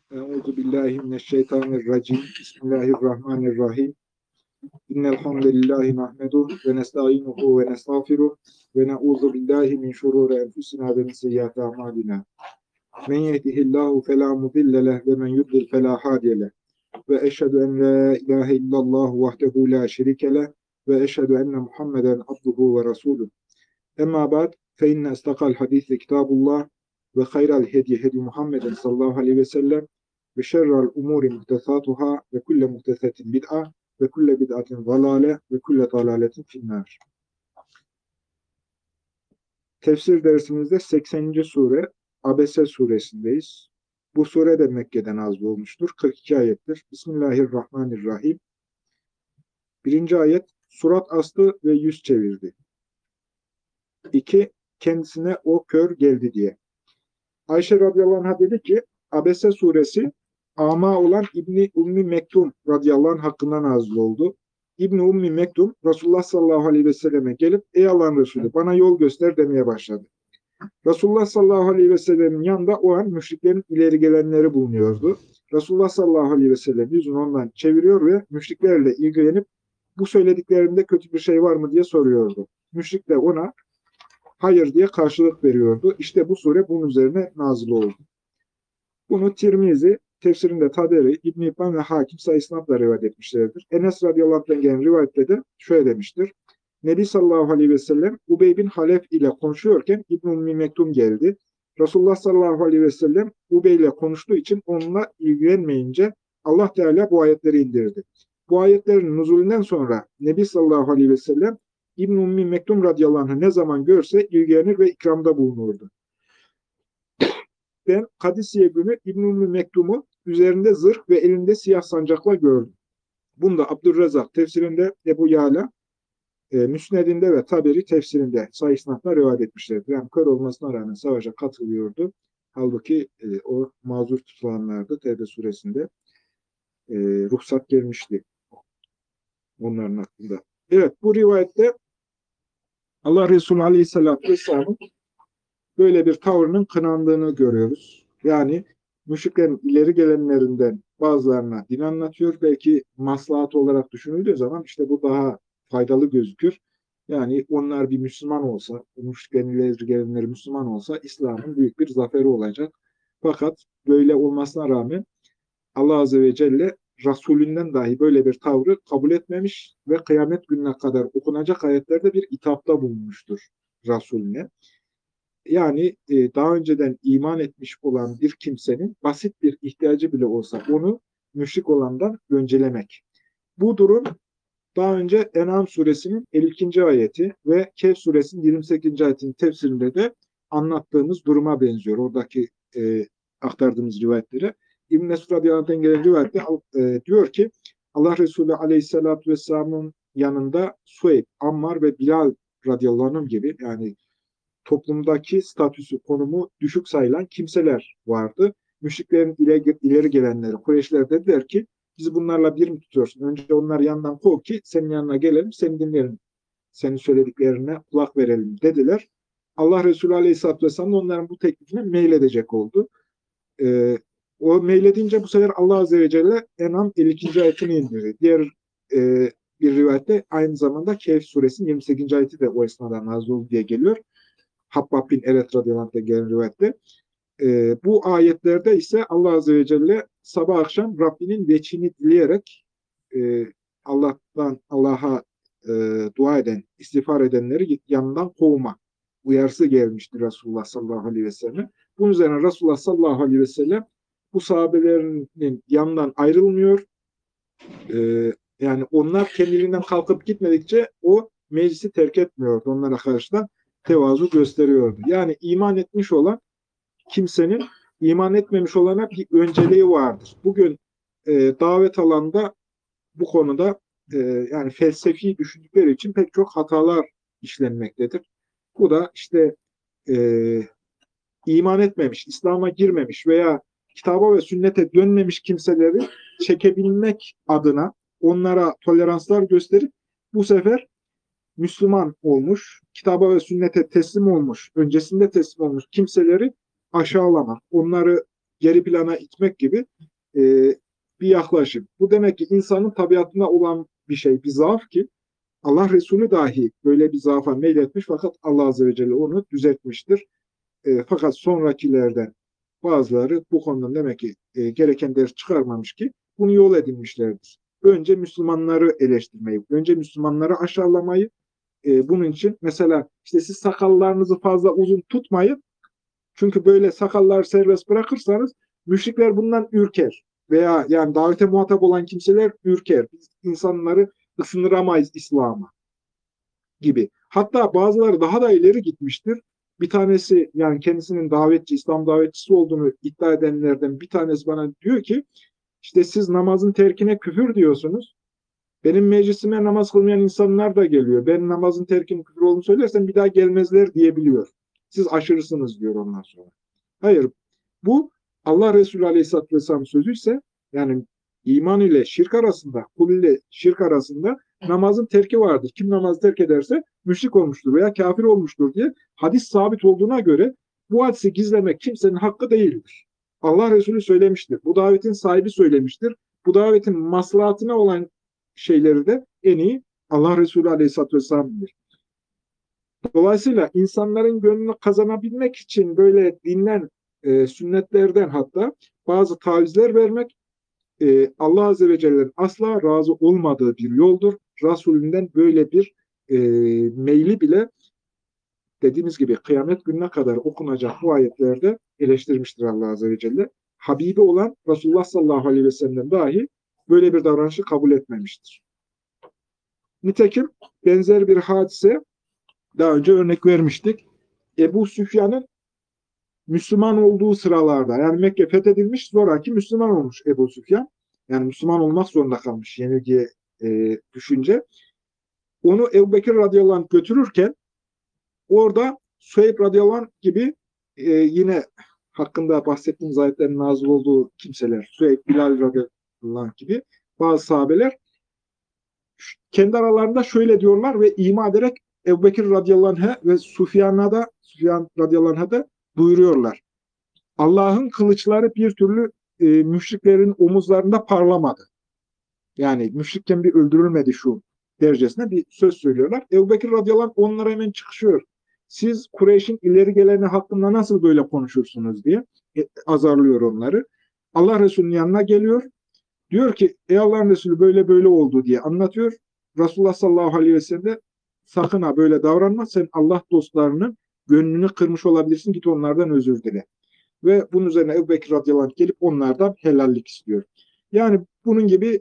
Euzu billahi mineşşeytanirracim. Bismillahirrahmanirrahim. İnnel hamdelellahi nahmeduhu ve nestainuhu ve nestağfiruh ve na'uzu billahi min şururi enfusina ve min seyyiati a'malina. Men yehdihillahu fela mudille leh ve men yudlil fela hadiye leh. Ve eşhedü en la ilahe illallah vahdehu la şerike leh ve eşhedü enne Muhammeden abduhu ve resuluh. Emma ba'd fe inne istakal hadisi kitabullah ve hayral hedi hedi Muhammeden sallallahu aleyhi ve sellem ve şerrel umuri muhtesatuhâ ve kulle muhtesetin bid'a ve kulle bid'atin zalâle ve kulle dalâletin finnâr. Tefsir dersimizde 80. sure Abese suresindeyiz. Bu sure de Mekke'den nazil olmuştur. 42 ayettir. Bismillahirrahmanirrahim. Birinci ayet, surat astı ve yüz çevirdi. 2. Kendisine o kör geldi diye. Ayşe radıyallahu anh'a dedi ki, Abese suresi ama olan İbni Ummi Mektum radıyallahu anh hakkında nazil oldu. İbni Ummi Mektum Resulullah sallallahu aleyhi ve selleme gelip ey Allah'ın Resulü bana yol göster demeye başladı. Resulullah sallallahu aleyhi ve sellemin yanında o an müşriklerin ileri gelenleri bulunuyordu. Resulullah sallallahu aleyhi ve sellem yüzünü ondan çeviriyor ve müşriklerle ilgilenip bu söylediklerinde kötü bir şey var mı diye soruyordu. Müşrik de ona hayır diye karşılık veriyordu. İşte bu sure bunun üzerine nazil oldu. Bunu Tirmizi, tefsirinde Taberi, İbn-i İbban ve Hakim sayısınatla rivayet etmişlerdir. Enes radıyallahu anh'tan gelen rivayette de şöyle demiştir. Nebi sallallahu aleyhi ve sellem Ubey bin Halef ile konuşuyorken İbn-i Ummi Mektum geldi. Resulullah sallallahu aleyhi ve sellem Ubey ile konuştuğu için onunla ilgilenmeyince Allah Teala bu ayetleri indirdi. Bu ayetlerin nuzulünden sonra Nebi sallallahu aleyhi ve sellem İbn-i Ummi Mektum radıyallahu anh'ı ne zaman görse ilgilenir ve ikramda bulunurdu. Ben Kadisiye günü İbn-i Ummi Mektum'u üzerinde zırh ve elinde siyah sancakla gördüm. Bunu da Abdurrezzak tefsirinde, Ebu Yala Müsned'inde ve Taberi tefsirinde sayısınatla rivayet etmişlerdir. Yani kör olmasına rağmen savaşa katılıyordu. Halbuki o mazur tutulanlardı. Tevbe suresinde ruhsat gelmişti onların hakkında. Evet, bu rivayette Allah Resulü Aleyhisselatü Vesselam'ın böyle bir tavrının kınandığını görüyoruz. Yani müşriklerin ileri gelenlerinden bazılarına din anlatıyor. Belki maslahat olarak düşünüldüğü zaman işte bu daha faydalı gözükür. Yani onlar bir Müslüman olsa, müşriklerin ileri gelenleri Müslüman olsa İslam'ın büyük bir zaferi olacak. Fakat böyle olmasına rağmen Allah Azze ve Celle Resulünden dahi böyle bir tavrı kabul etmemiş ve kıyamet gününe kadar okunacak ayetlerde bir itapta bulunmuştur Resulüne. Yani daha önceden iman etmiş olan bir kimsenin basit bir ihtiyacı bile olsa onu müşrik olandan öncelemek. Bu durum daha önce En'am suresinin 52. ayeti ve Kehf suresinin 28. ayetinin tefsirinde de anlattığımız duruma benziyor. Oradaki aktardığımız rivayetlere. İbn-i Mesud radıyallahu anh'tan gelen rivayette diyor ki Allah Resulü aleyhissalatü vesselamın yanında Suheyb, Ammar ve Bilal radıyallahu anh gibi yani toplumdaki statüsü, konumu düşük sayılan kimseler vardı. Müşriklerin ileri gelenleri, Kureyşler dediler ki, bizi bunlarla bir mi tutuyorsun? Önce onları yandan kov ki senin yanına gelelim, seni dinleyelim, senin söylediklerine kulak verelim dediler. Allah Resulü Aleyhisselatü Vesselam onların bu teklifine meyledecek oldu. O meyledince bu sefer Allah Azze ve Celle En'am 52. ayetini indirdi. Diğer bir rivayette aynı zamanda Kehf suresinin 28. ayeti de o esnada nazil oldu diye geliyor. Habbab bin Eret radıyallahu anh'ta gelen rivayette. Bu ayetlerde ise Allah Azze ve Celle sabah akşam Rabbinin veçhini dileyerek Allah'a dua eden, istiğfar edenleri yanından kovma uyarısı gelmiştir Resulullah sallallahu aleyhi ve sellem. Bunun üzerine Resulullah sallallahu aleyhi ve sellem bu sahabelerinin yanından ayrılmıyor. Yani onlar kendiliğinden kalkıp gitmedikçe o meclisi terk etmiyordu. Onlara karşı da tevazu gösteriyordu. Yani iman etmiş olan kimsenin iman etmemiş olana bir önceliği vardır. Bugün davet alanında bu konuda yani felsefi düşündükleri için pek çok hatalar işlenmektedir. Bu da işte iman etmemiş, İslam'a girmemiş veya kitaba ve sünnete dönmemiş kimseleri çekebilmek adına onlara toleranslar gösterip bu sefer Müslüman olmuş, kitaba ve sünnete teslim olmuş, öncesinde teslim olmuş kimseleri aşağılamak, onları geri plana itmek gibi e, bir yaklaşım. Bu demek ki insanın tabiatına olan bir şey, bir zaaf ki Allah Resulü dahi böyle bir zaafa meyletmiş fakat Allah Azze ve Celle onu düzeltmiştir. Fakat sonrakilerden bazıları bu konudan demek ki gereken ders çıkarmamış ki bunu yol edinmişlerdir. Önce Müslümanları eleştirmeyi, önce Müslümanları aşağılamayı, bunun için mesela işte siz sakallarınızı fazla uzun tutmayın. Çünkü böyle sakalları serbest bırakırsanız müşrikler bundan ürker. Veya yani davete muhatap olan kimseler ürker. Biz insanları ısındıramayız İslam'a gibi. Hatta bazıları daha da ileri gitmiştir. Bir tanesi yani kendisinin davetçi, İslam davetçisi olduğunu iddia edenlerden bir tanesi bana diyor ki işte siz namazın terkine küfür diyorsunuz. Benim meclisime namaz kılmayan insanlar da geliyor. Ben namazın terkinin küfür olduğunu söylersem bir daha gelmezler diyebiliyor. Siz aşırısınız diyor ondan sonra. Hayır, bu Allah Resulü Aleyhisselatü Vesselam sözü ise yani iman ile şirk arasında, kul ile şirk arasında namazın terki vardır. Kim namazı terk ederse müşrik olmuştur veya kafir olmuştur diye hadis sabit olduğuna göre bu hadisi gizlemek kimsenin hakkı değildir. Allah Resulü söylemiştir. Bu davetin sahibi söylemiştir. Bu davetin maslahatına olan şeyleri de en iyi Allah Resulü Aleyhisselatü Vesselam bilir. Dolayısıyla insanların gönlünü kazanabilmek için böyle dinlen sünnetlerden hatta bazı tavizler vermek Allah Azze ve Celle'nin asla razı olmadığı bir yoldur. Resulünden böyle bir e, meyli bile dediğimiz gibi kıyamet gününe kadar okunacak bu ayetlerde eleştirmiştir Allah Azze ve Celle. Habibi olan Resulullah sallallahu aleyhi ve sellem dahi böyle bir davranışı kabul etmemiştir. Nitekim benzer bir hadise daha önce örnek vermiştik. Ebu Süfyan'ın Müslüman olduğu sıralarda yani Mekke fethedilmiş sonraki Müslüman olmuş Ebu Süfyan. Yani Müslüman olmak zorunda kalmış yenilgiye düşünce. Onu Ebu Bekir radıyallahu anh götürürken orada Süheyb radıyallahu anh gibi yine hakkında bahsettiğimiz ayetlerin nazil olduğu kimseler, Süheyb, Bilal radıyallahu anh gibi bazı sahabeler kendi aralarında şöyle diyorlar ve ima ederek Ebu Bekir radıyallahu anh'a ve Süfyan radıyallahu anh'a da buyuruyorlar. Allah'ın kılıçları bir türlü müşriklerin omuzlarında parlamadı. Yani müşrikken bir öldürülmedi şu derecesine bir söz söylüyorlar. Ebu Bekir radıyallahu anh onlara hemen çıkışıyor. Siz Kureyş'in ileri geleni hakkında nasıl böyle konuşursunuz diye azarlıyor onları. Allah Resulü'nün yanına geliyor. Diyor ki ey Allah'ın Resulü böyle böyle oldu diye anlatıyor. Resulullah sallallahu aleyhi ve sellem sakın ha böyle davranma. Sen Allah dostlarının gönlünü kırmış olabilirsin. Git onlardan özür dile. Ve bunun üzerine Ebu Bekir radıyallahu anh gelip onlardan helallik istiyor. Yani bunun gibi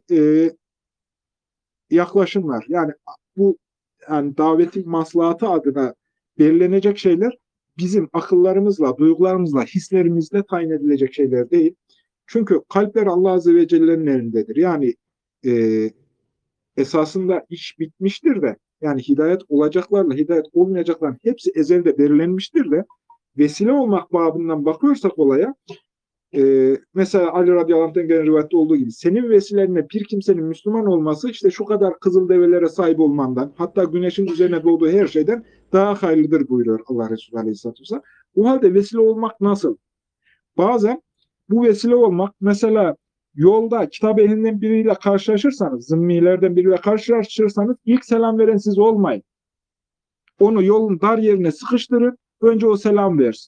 yaklaşımlar. Yani bu yani davetin maslahatı adına belirlenecek şeyler bizim akıllarımızla, duygularımızla, hislerimizle tayin edilecek şeyler değil. Çünkü kalpler Allah Azze ve Celle'nin elindedir. Yani e, esasında iş bitmiştir de yani hidayet olacaklarla hidayet olmayacakların hepsi ezelde belirlenmiştir de vesile olmak babından bakıyorsak olaya mesela Ali radıyallahu anh'tan gelen rivayette olduğu gibi senin vesilenle bir kimsenin Müslüman olması işte şu kadar kızıl develere sahip olmandan hatta güneşin üzerine doğduğu her şeyden daha hayırlıdır buyuruyor Allah Resulü aleyhisselatü vesselam. O halde vesile olmak nasıl? Bazen bu vesile olmak mesela yolda kitap ehlinden biriyle karşılaşırsanız, zımmilerden biriyle karşılaşırsanız ilk selam veren siz olmayın. Onu yolun dar yerine sıkıştırın, önce o selam versin.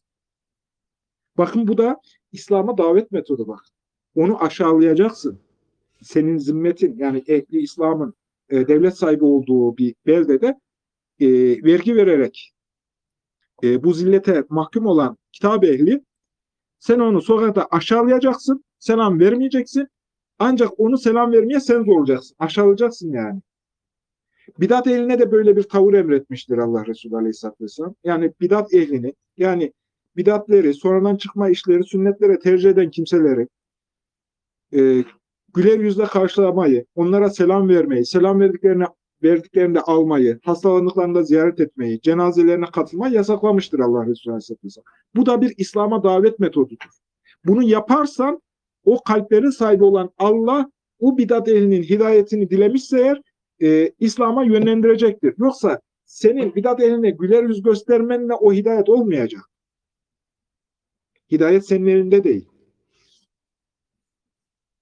Bakın bu da İslam'a davet metodu bak. Onu aşağılayacaksın. Senin zimmetin yani ehli İslam'ın devlet sahibi olduğu bir beldede vergi vererek bu zillete mahkum olan kitap ehli sen onu sokakta aşağılayacaksın, selam vermeyeceksin. Ancak onu selam vermeye sen zorlayacaksın. Aşağılayacaksın yani. Bidat ehline de böyle bir tavır emretmiştir Allah Resulü Aleyhisselatü Vesselam. Yani bidat ehlini, yani bidatleri, sonradan çıkma işleri, sünnetlere tercih eden kimseleri e, güler yüzle karşılamayı, onlara selam vermeyi, selam verdiklerinde almayı, hastalandıklarında ziyaret etmeyi, cenazelerine katılmayı yasaklamıştır Allah Resulü Aleyhisselatü Vesselam. Bu da bir İslam'a davet metodudur. Bunu yaparsan o kalplerin sahibi olan Allah o bidat ehlinin hidayetini dilemişse eğer İslam'a yönlendirecektir. Yoksa senin bidat ehline güler yüz göstermenle o hidayet olmayacak. Hidayet senin elinde değil.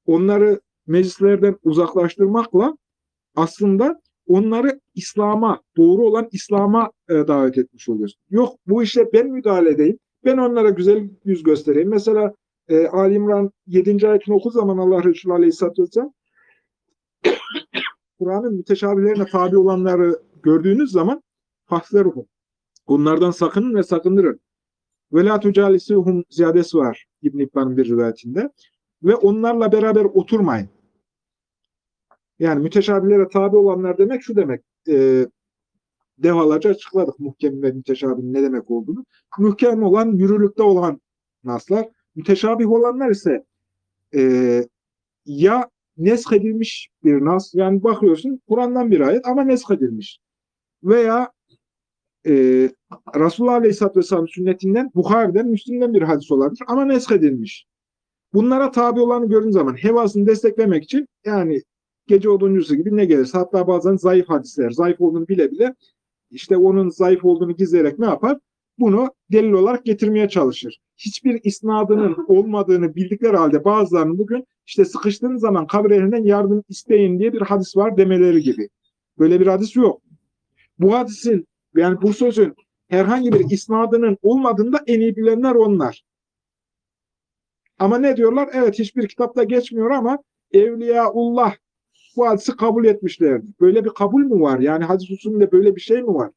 onları meclislerden uzaklaştırmakla aslında onları İslam'a, doğru olan İslam'a davet etmiş oluyoruz. Yok bu işe ben müdahale edeyim, ben onlara güzel yüz göstereyim. Mesela Ali İmran 7. ayetini oku zaman Allah Resulü Aleyhisselatü Vesselam Kur'an'ın müteşabihlerine tabi olanları gördüğünüz zaman fahzeruhum. Onlardan sakının ve sakındırın. Ve la tucalisuhum ziyadesi var İbn İbban'ın bir rivayetinde. Ve onlarla beraber oturmayın. Yani müteşabihlere tabi olanlar demek şu demek. Defalarca açıkladık muhkem ve müteşabih ne demek olduğunu. Muhkem olan, yürürlükte olan naslar. Müteşabih olanlar ise e, ya neshedilmiş bir nas, yani bakıyorsun Kur'an'dan bir ayet ama neshedilmiş. Veya e, Resulullah Aleyhisselatü Vesselam sünnetinden, Bukhari'den, Müslim'den bir hadis olabilir ama neshedilmiş. Bunlara tabi olanı gördüğün zaman hevasını desteklemek için yani gece oduncusu gibi ne gelirse, hatta bazen zayıf hadisler, zayıf olduğunu bile bile işte onun zayıf olduğunu gizleyerek ne yapar? Bunu delil olarak getirmeye çalışır. Hiçbir isnadının olmadığını bildikleri halde bazılarının bugün işte sıkıştığın zaman kabir ehlinden yardım isteyin diye bir hadis var demeleri gibi. Böyle bir hadis yok. Bu hadisin, yani bu sözün herhangi bir isnadının olmadığında en iyi bilenler onlar. Ama ne diyorlar? Evet, hiçbir kitapta geçmiyor ama Evliyaullah bu hadisi kabul etmişlerdi. Böyle bir kabul mü var? Yani hadis usulünde böyle bir şey mi var?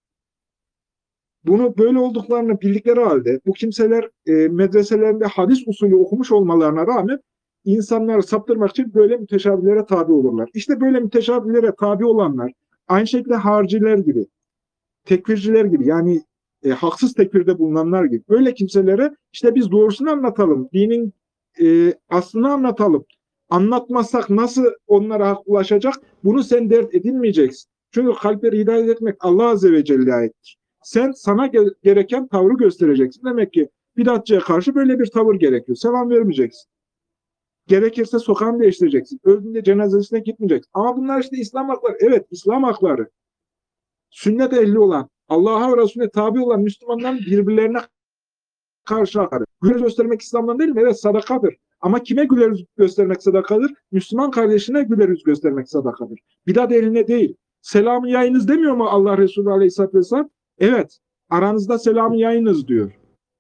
Bunu böyle olduklarını bildikleri halde bu kimseler medreselerinde hadis usulü okumuş olmalarına rağmen insanları saptırmak için böyle müteşabihlere tabi olurlar. İşte böyle müteşabihlere tabi olanlar aynı şekilde hariciler gibi, tekfirciler gibi, yani haksız tekfirde bulunanlar gibi. Böyle kimselere işte biz doğrusunu anlatalım, dinin aslını anlatalım. Anlatmazsak nasıl onlara hak ulaşacak? Bunu sen dert edinmeyeceksin. Çünkü kalpleri hidayet etmek Allah Azze ve Celle'ye aittir. Sen sana gereken tavrı göstereceksin. Demek ki bidatçıya karşı böyle bir tavır gerekiyor. Selam vermeyeceksin. Gerekirse sokağını değiştireceksin. Öldüğünde cenazesine gitmeyeceksin. Ama bunlar işte İslam hakları. Evet, İslam hakları. Sünnet ehli olan, Allah'a ve Resulüne tabi olan Müslümanların birbirlerine karşı hakarı. Güler göstermek İslam'dan değil mi? Evet, sadakadır. Ama kime güler yüz göstermek sadakadır? Müslüman kardeşine güler yüz göstermek sadakadır. Bidat eline değil. Selamı yayınız demiyor mu Allah Resulü Aleyhisselatü Vesselam? Evet. Aranızda selamı yayınız diyor.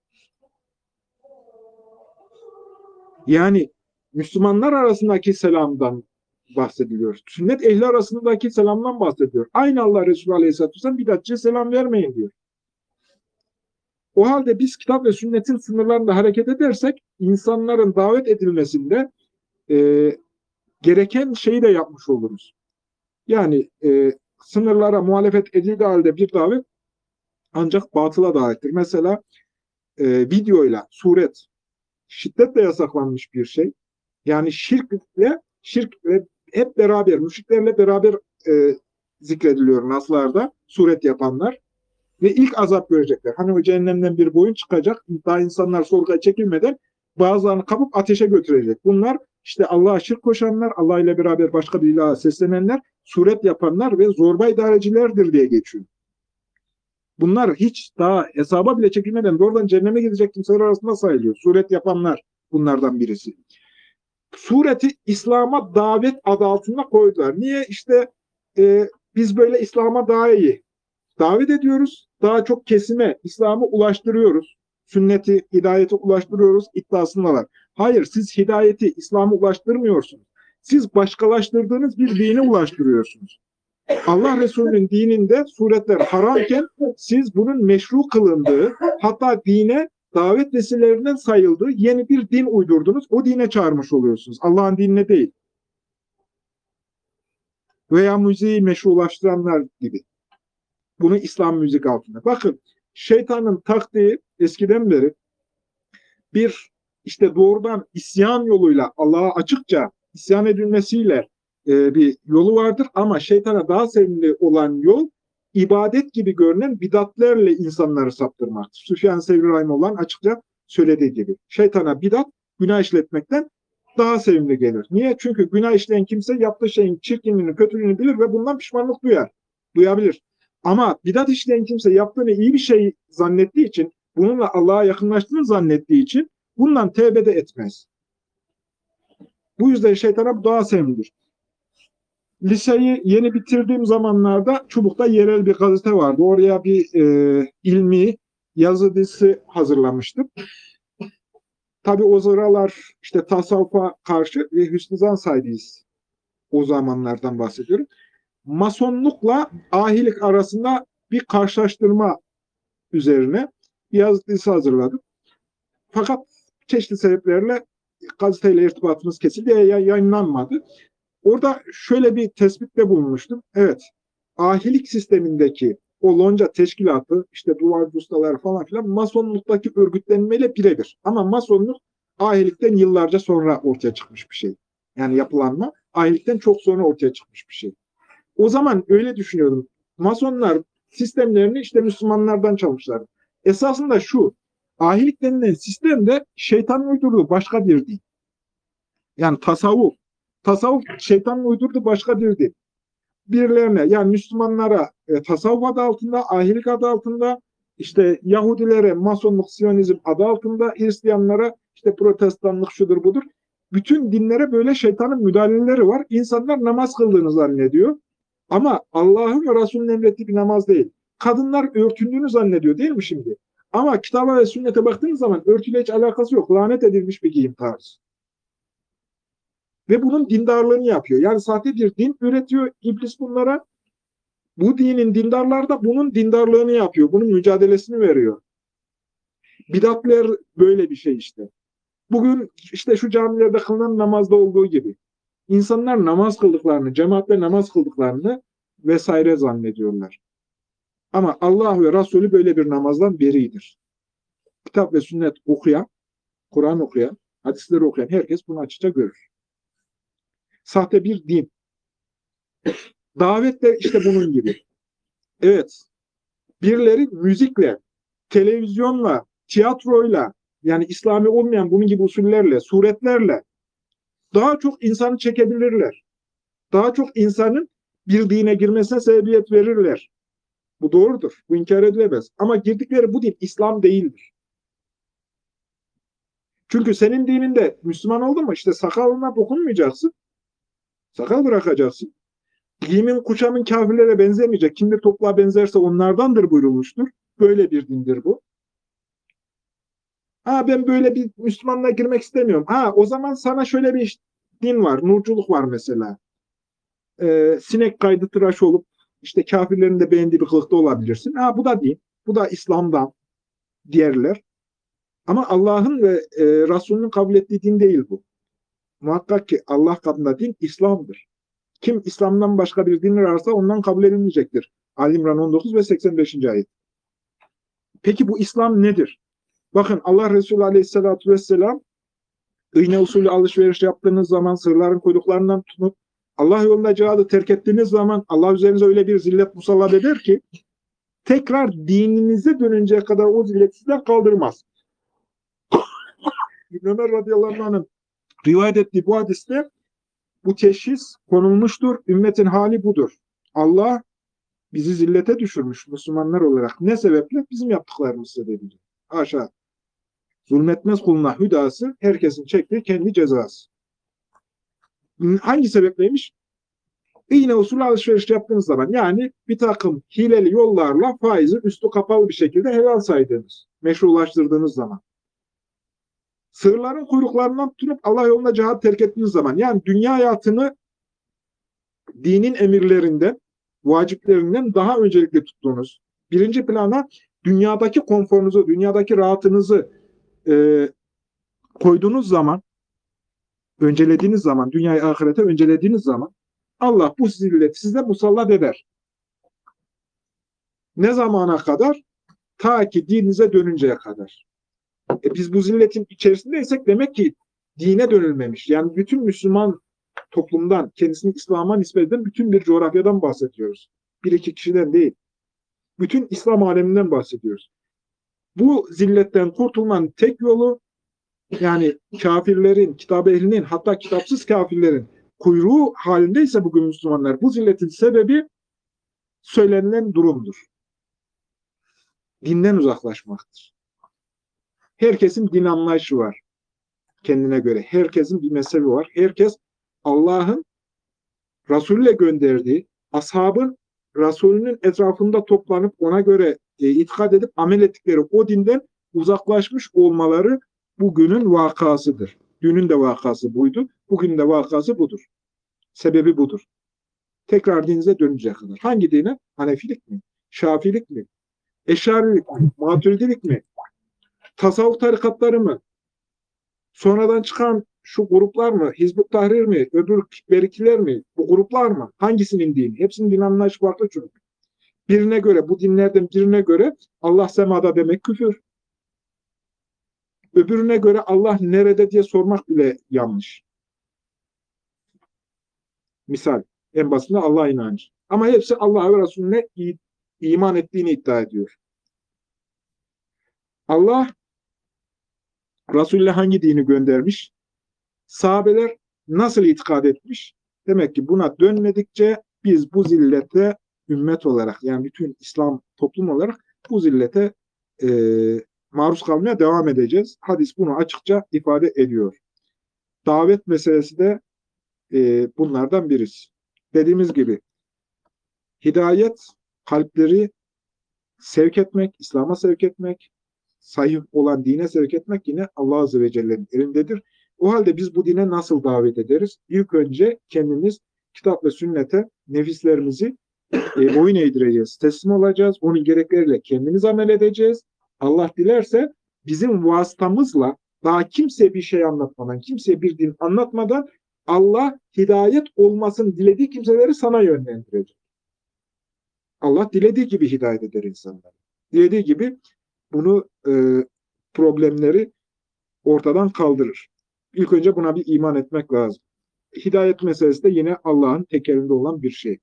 Yani Müslümanlar arasındaki selamdan bahsediliyor. Sünnet ehli arasındaki selamdan bahsediyor. Aynı Allah Resulü Aleyhisselatü Vesselam bidatçıya selam vermeyin diyor. O halde biz kitap ve sünnetin sınırlarında hareket edersek insanların davet edilmesinde e, gereken şeyi de yapmış oluruz. Yani sınırlara muhalefet edildiği halde bir davet ancak batıla davettir. Mesela videoyla, suret, şiddetle yasaklanmış bir şey. Yani şirk ve hep beraber, müşriklerle beraber zikrediliyor naslarda, suret yapanlar. Ve ilk azap görecekler. Hani o cehennemden bir boyun çıkacak. Daha insanlar sorguya çekilmeden bazılarını kapıp ateşe götürecek. Bunlar işte Allah'a şirk koşanlar, Allah ile beraber başka bir ilaha seslenenler, suret yapanlar ve zorba idarecilerdir diye geçiyor. Bunlar hiç daha hesaba bile çekilmeden doğrudan cehenneme gidecek kimseler arasında sayılıyor. Suret yapanlar bunlardan birisi. Sureti İslam'a davet adı altında koydular. Niye? İşte biz böyle İslam'a daha iyi davet ediyoruz. Daha çok kesime İslam'ı ulaştırıyoruz. Sünneti, hidayeti ulaştırıyoruz iddiasındalar. Hayır, siz hidayeti, İslam'ı ulaştırmıyorsunuz. Siz başkalaştırdığınız bir dine ulaştırıyorsunuz. Allah Resulü'nün dininde suretler haramken siz bunun meşru kılındığı, hatta dine davet vesilelerinden sayıldığı yeni bir din uydurdunuz. O dine çağırmış oluyorsunuz. Allah'ın dinine değil. Veya müziği meşrulaştıranlar gibi. Bunu İslam müzik altında. Bakın, şeytanın taktiği eskiden beri bir işte doğrudan isyan yoluyla Allah'a açıkça isyan edilmesiyle bir yolu vardır ama şeytana daha sevimli olan yol ibadet gibi görünen bidatlerle insanları saptırmaktır. Süfyan Sevri Rahimullah açıkça söylediği gibi. Şeytana bidat günah işletmekten daha sevimli gelir. Niye? Çünkü günah işleyen kimse yaptığı şeyin çirkinliğini, kötülüğünü bilir ve bundan pişmanlık duyabilir. Ama bidat işleyen kimse yaptığını iyi bir şey zannettiği için, bununla Allah'a yakınlaştığını zannettiği için bundan tevbe de etmez. Bu yüzden şeytana daha sevimlidir. Liseyi yeni bitirdiğim zamanlarda Çubuk'ta yerel bir gazete vardı. Oraya bir ilmi yazı dizisi hazırlamıştım. Tabii o sıralar işte tasavvufa karşı ve hüsnü zan sahibiyiz. O zamanlardan bahsediyorum. Masonlukla ahilik arasında bir karşılaştırma üzerine bir yazı dizisi hazırladım. Fakat çeşitli sebeplerle gazeteyle irtibatımız kesildi, yayınlanmadı. Orada şöyle bir tespitte bulunmuştum. Evet, ahilik sistemindeki o lonca teşkilatı, işte duvarcı ustalar falan filan masonluktaki örgütlenmeyle birebir. Ama masonluk ahilikten yıllarca sonra ortaya çıkmış bir şey. Yani yapılanma ahilikten çok sonra ortaya çıkmış bir şey. O zaman öyle düşünüyordum. Masonlar sistemlerini işte Müslümanlardan çalmışlar. Esasında şu, ahilik denilen sistem de şeytanın uydurduğu başka bir din. Yani tasavvuf. Tasavvuf şeytanın uydurduğu başka bir din. Birilerine yani Müslümanlara tasavvuf adı altında, ahilik adı altında, işte Yahudilere Masonluk, Siyonizm adı altında, Hristiyanlara işte Protestanlık şudur budur. Bütün dinlere böyle şeytanın müdahaleleri var. İnsanlar namaz kıldığını zannediyor. Ama Allah'ın ve Resulünün emrettiği bir namaz değil. Kadınlar örtündüğünü zannediyor değil mi şimdi? Ama kitaba ve sünnete baktığınız zaman örtüyle hiç alakası yok. Lanet edilmiş bir giyim tarzı. Ve bunun dindarlığını yapıyor. Yani sahte bir din üretiyor iblis bunlara. Bu dinin dindarları da bunun dindarlığını yapıyor. Bunun mücadelesini veriyor. Bidatler böyle bir şey işte. Bugün işte şu camilerde kılınan namazda olduğu gibi. İnsanlar namaz kıldıklarını, cemaatle namaz kıldıklarını vesaire zannediyorlar. Ama Allah ve Resulü böyle bir namazdan beridir. Kitap ve sünnet okuyan, Kur'an okuyan, hadisleri okuyan herkes bunu açıkça görür. Sahte bir din. Davet de işte bunun gibi. Evet, birileri müzikle, televizyonla, tiyatroyla, yani İslami olmayan bunun gibi usullerle, suretlerle daha çok insanı çekebilirler. Daha çok insanın bir dine girmesine sebebiyet verirler. Bu doğrudur. Bu inkar edilemez. Ama girdikleri bu din İslam değildir. Çünkü senin dininde Müslüman oldun mu işte sakalına dokunmayacaksın. Sakal bırakacaksın. Giyimin kuşamın kafirlere benzemeyecek. Kim bir topluğa benzerse onlardandır buyurulmuştur. Böyle bir dindir bu. Ha ben böyle bir Müslümanlığa girmek istemiyorum. Ha o zaman sana şöyle bir din var. Nurculuk var mesela. Sinek kaydı tıraş olup işte kafirlerin de beğendiği bir kılıkta olabilirsin. Ha bu da din. Bu da İslam'dan diğerler. Ama Allah'ın ve Resulünün kabul ettiği din değil bu. Muhakkak ki Allah katında din İslam'dır. Kim İslam'dan başka bir din ararsa ondan kabul edilmeyecektir. Ali İmran 19 ve 85. ayet. Peki bu İslam nedir? Bakın Allah Resulü Aleyhisselatü Vesselam iğne usulü alışveriş yaptığınız zaman sırların kuyruklarından tutup Allah yolunda cihadı terk ettiğiniz zaman Allah üzerinize öyle bir zillet musallat eder ki tekrar dininize dönünceye kadar o zillet sizden kaldırmaz. İbn Ömer radıyallahu anh'ın rivayet ettiği bu hadiste bu teşhis konulmuştur. Ümmetin hali budur. Allah bizi zillete düşürmüş Müslümanlar olarak. Ne sebeple? Bizim yaptıklarımız sebebiyle. Haşa. Zulmetmez kuluna hüdası, herkesin çektiği kendi cezası. Hangi sebepleymiş? İğne usulü alışveriş yaptığınız zaman yani bir takım hileli yollarla faizi üstü kapalı bir şekilde helal saydığınız, meşrulaştırdığınız zaman. Sığırların kuyruklarından tutup Allah yolunda cihat terk ettiğiniz zaman yani dünya hayatını dinin emirlerinden, vaciplerinden daha öncelikli tuttuğunuz, birinci plana dünyadaki konforunuzu, dünyadaki rahatınızı e, koyduğunuz zaman, öncelediğiniz zaman, dünyayı ahirete öncelediğiniz zaman Allah bu zilleti size musallat eder. Ne zamana kadar? Ta ki dininize dönünceye kadar. Biz bu zilletin içerisindeysek demek ki dine dönülmemiş. Yani bütün Müslüman toplumdan, kendisini İslam'a nispet eden bütün bir coğrafyadan bahsediyoruz. Bir iki kişiden değil. Bütün İslam aleminden bahsediyoruz. Bu zilletten kurtulmanın tek yolu yani kafirlerin, kitap ehlinin hatta kitapsız kafirlerin kuyruğu halindeyse bugün Müslümanlar bu zilletin sebebi söylenilen durumdur. Dinden uzaklaşmaktır. Herkesin din anlayışı var. kendine göre. Herkesin bir mezhebi var. Herkes Allah'ın Resulüyle gönderdiği, ashabın Resulünün etrafında toplanıp ona göre itikad edip amel ettikleri o dinden uzaklaşmış olmaları bugünün vakasıdır. Dünün de vakası buydu. Bugünün de vakası budur. Sebebi budur. Tekrar dininize dönünceye kadar. Hangi dine? Hanefilik mi? Şafilik mi? Eşarilik mi? Maturidilik mi? Tasavvuf tarikatları mı? Sonradan çıkan şu gruplar mı? Hizb-ut Tahrir mi? Öbür berikiler mi? Bu gruplar mı? Hangisinin dini? Hepsinin din anlayışı farklı çünkü. Birine göre, bu dinlerden birine göre Allah semada demek küfür. Öbürüne göre Allah nerede diye sormak bile yanlış. Misal, en basitinde Allah inancı. Ama hepsi Allah'a ve Resulüne iman ettiğini iddia ediyor. Allah Resulüne hangi dini göndermiş? Sahabeler nasıl itikad etmiş? Demek ki buna dönmedikçe biz bu zillete ümmet olarak, yani bütün İslam toplum olarak bu zillete e, maruz kalmaya devam edeceğiz. Hadis bunu açıkça ifade ediyor. Davet meselesi de bunlardan birisi. Dediğimiz gibi hidayet kalpleri sevk etmek, İslam'a sevk etmek, sahih olan dine sevk etmek yine Allah Azze ve Celle'nin elindedir. O halde biz bu dine nasıl davet ederiz? İlk önce kendimiz kitap ve sünnete nefislerimizi boyun eğdireceğiz, teslim olacağız. Onun gerekleriyle kendimiz amel edeceğiz. Allah dilerse bizim vasıtamızla daha kimseye bir şey anlatmadan, kimseye bir din anlatmadan Allah hidayet olmasını dilediği kimseleri sana yönlendirecek. Allah dilediği gibi hidayet eder insanları. Dilediği gibi bunu problemleri ortadan kaldırır. İlk önce buna bir iman etmek lazım. Hidayet meselesi de yine Allah'ın tek elinde olan bir şey.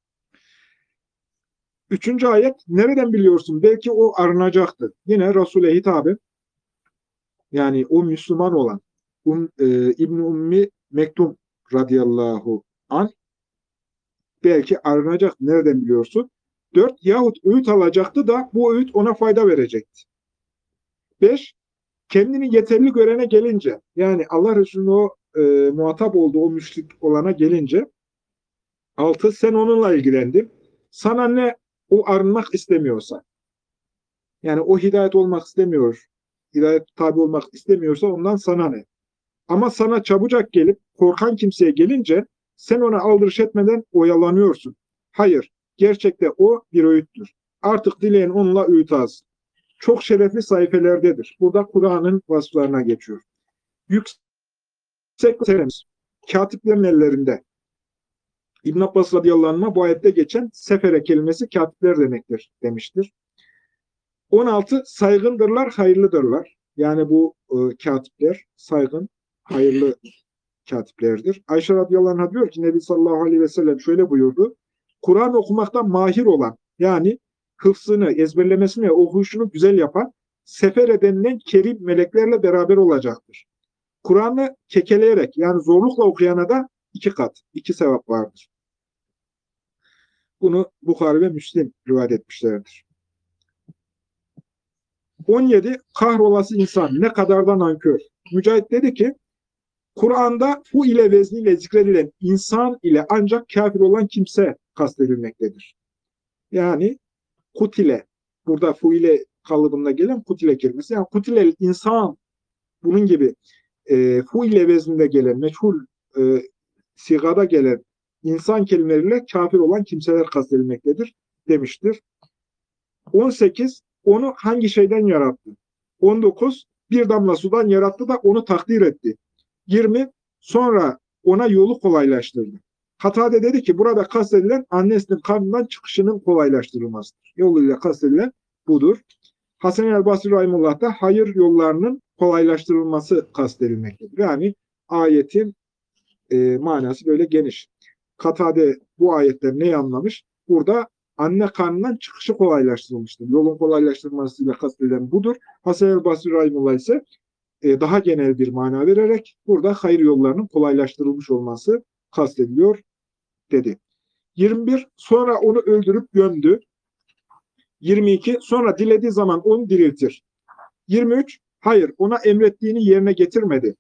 3. ayet, nereden biliyorsun? Belki o arınacaktı. Yine Resul'e hitabe, yani o Müslüman olan İbn-i Ummi Mektum radıyallahu anh belki arınacak. Nereden biliyorsun? 4. Yahut öğüt alacaktı da bu öğüt ona fayda verecekti. 5. Kendini yeterli görene gelince, yani Allah Resulü'nün o muhatap olduğu o müşrik olana gelince, 6. Sen onunla ilgilendin. Sana ne o arınmak istemiyorsa, yani o hidayet olmak istemiyor, hidayet tabi olmak istemiyorsa ondan sana ne? Ama sana çabucak gelip korkan kimseye gelince sen ona aldırış etmeden oyalanıyorsun. Hayır, gerçekte o bir öğüttür. Artık dileyen onunla öğüt alsın. Çok şerefli sayfelerdedir. Burada Kur'an'ın vasıflarına geçiyor. Yüksek teremiz, katiplerin ellerinde. İbn Abbas radıyallahu anh'a bu ayette geçen sefere kelimesi katipler demektir demiştir. 16. Saygındırlar, hayırlıdırlar. Yani bu katipler saygın, hayırlı katiplerdir. Ayşe radıyallahu anh'a diyor ki Nebi sallallahu aleyhi ve sellem şöyle buyurdu. Kur'an okumakta mahir olan, yani hıfzını, ezberlemesini ve okuyuşunu güzel yapan sefer denilen kerim meleklerle beraber olacaktır. Kur'an'ı kekeleyerek, yani zorlukla okuyana da 2 kat, 2 sevap vardır. Bunu Bukhari ve Müslim rivayet etmişlerdir. 17. Kahrolası insan, ne kadardan nankör. Mücahit dedi ki, Kur'an'da fu ile vezniyle zikredilen insan ile ancak kafir olan kimse kastedilmektedir. Yani kutile, burada fu ile kalıbında gelen kutile kelimesi. Yani kutile insan, bunun gibi fu ile vezninde gelen, meçhul sigada gelen insan kelimeleriyle kafir olan kimseler kastedilmektedir demiştir. 18. Onu hangi şeyden yarattı? 19. Bir damla sudan yarattı da onu takdir etti. 20. Sonra ona yolu kolaylaştırdı. Katade dedi ki burada kastedilen annesinin karnından çıkışının kolaylaştırılmasıdır. Yoluyla kastedilen budur. Hasan el-Basri Rahimullah da hayır yollarının kolaylaştırılması kastedilmektedir. Yani ayetin manası böyle geniş. Katade bu ayetler neyi anlamış? Burada anne karnından çıkışı kolaylaştırılmıştır. Yolun kolaylaştırılmasıyla kastedilen budur. Hasan el-Basri Rahimullah ise daha genel bir mana vererek burada hayır yollarının kolaylaştırılmış olması kastediliyor dedi. 21. Sonra onu öldürüp gömdü. 22. Sonra dilediği zaman onu diriltir. 23. Hayır, ona emrettiğini yerine getirmedi.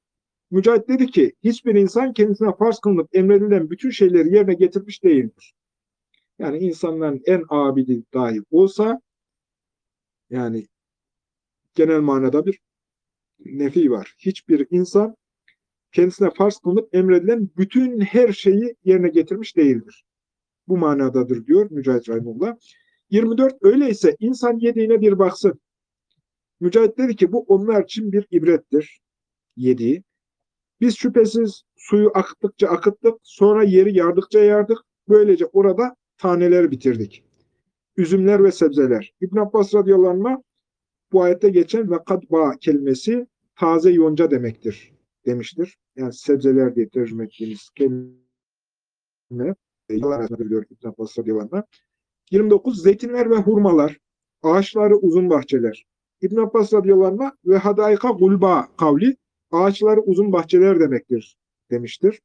Mücahit dedi ki, hiçbir insan kendisine farz kılınıp emredilen bütün şeyleri yerine getirmiş değildir. Yani insanların en abidi dahi olsa, yani genel manada bir nefi var. Hiçbir insan kendisine farz kılınıp emredilen bütün her şeyi yerine getirmiş değildir. Bu manadadır diyor Mücahit Rahimullah. 24. Öyleyse insan yediğine bir baksın. Mücahit dedi ki bu onlar için bir ibrettir. Yediği. Biz şüphesiz suyu akıttıkça akıttık, sonra yeri yardıkça yardık. Böylece orada taneler bitirdik. Üzümler ve sebzeler. İbn Abbas radıyallahu anh bu ayette geçen ve kadba kelimesi taze yonca demektir demiştir. Yani sebzeler diye tercüme ettiğimiz kelime yalan diyor İbn Abbas radıyallahu anh. 29. Zeytinler ve hurmalar, ağaçları uzun bahçeler. İbn Abbas radıyallahu anh ve hadayka gulba kavli, ağaçları uzun bahçeler demektir demiştir.